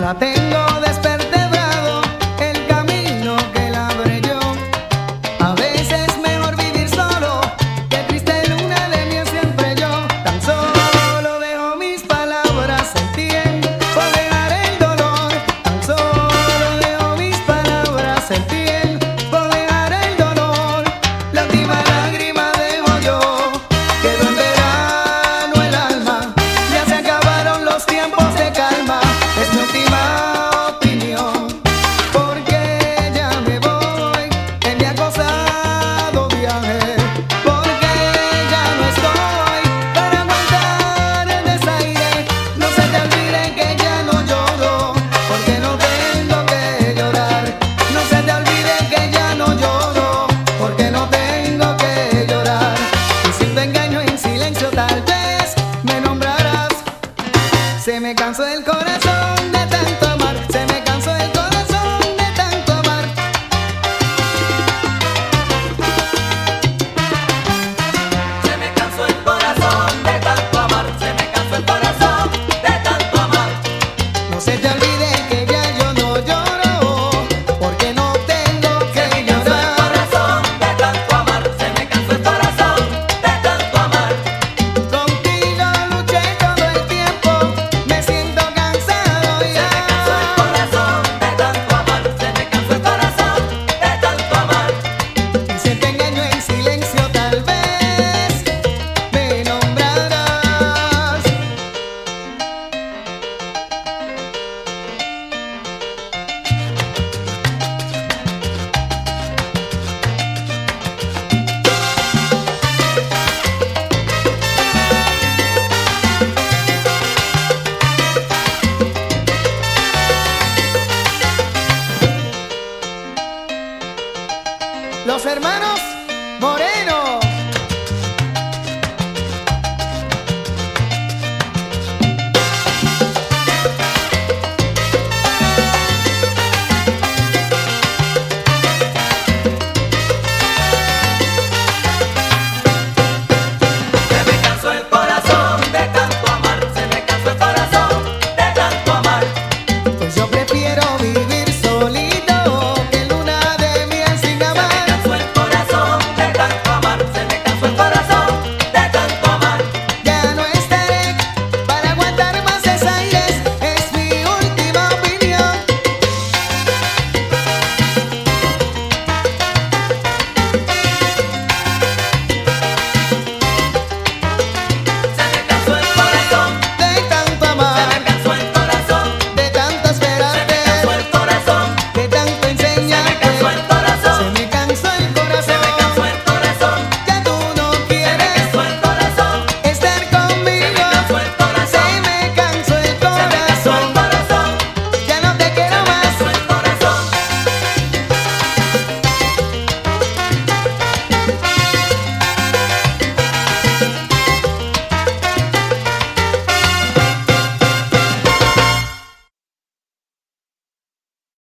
La tengo despertebrado el camino que labré yo. A veces mejor vivir solo que triste luna de miel siempre yo. Tan solo dejo mis palabras en tiempo dejar el dolor. Tan solo dejo mis palabras en tiempo dejar el dolor. La última lágrima dejo yo. Quedó en verano el alma. Ya se acabaron los tiempos de calma. Es mi última opinión, porque ya me voy en mi acosado viaje, porque ya no estoy para aguantar el desaire. No se te olvide que ya no lloro, porque no tengo que llorar. No se te olvide que ya no lloro, porque no tengo que llorar. Y si te engaño en silencio tal vez me nombrarás. Se me cansó el corazón de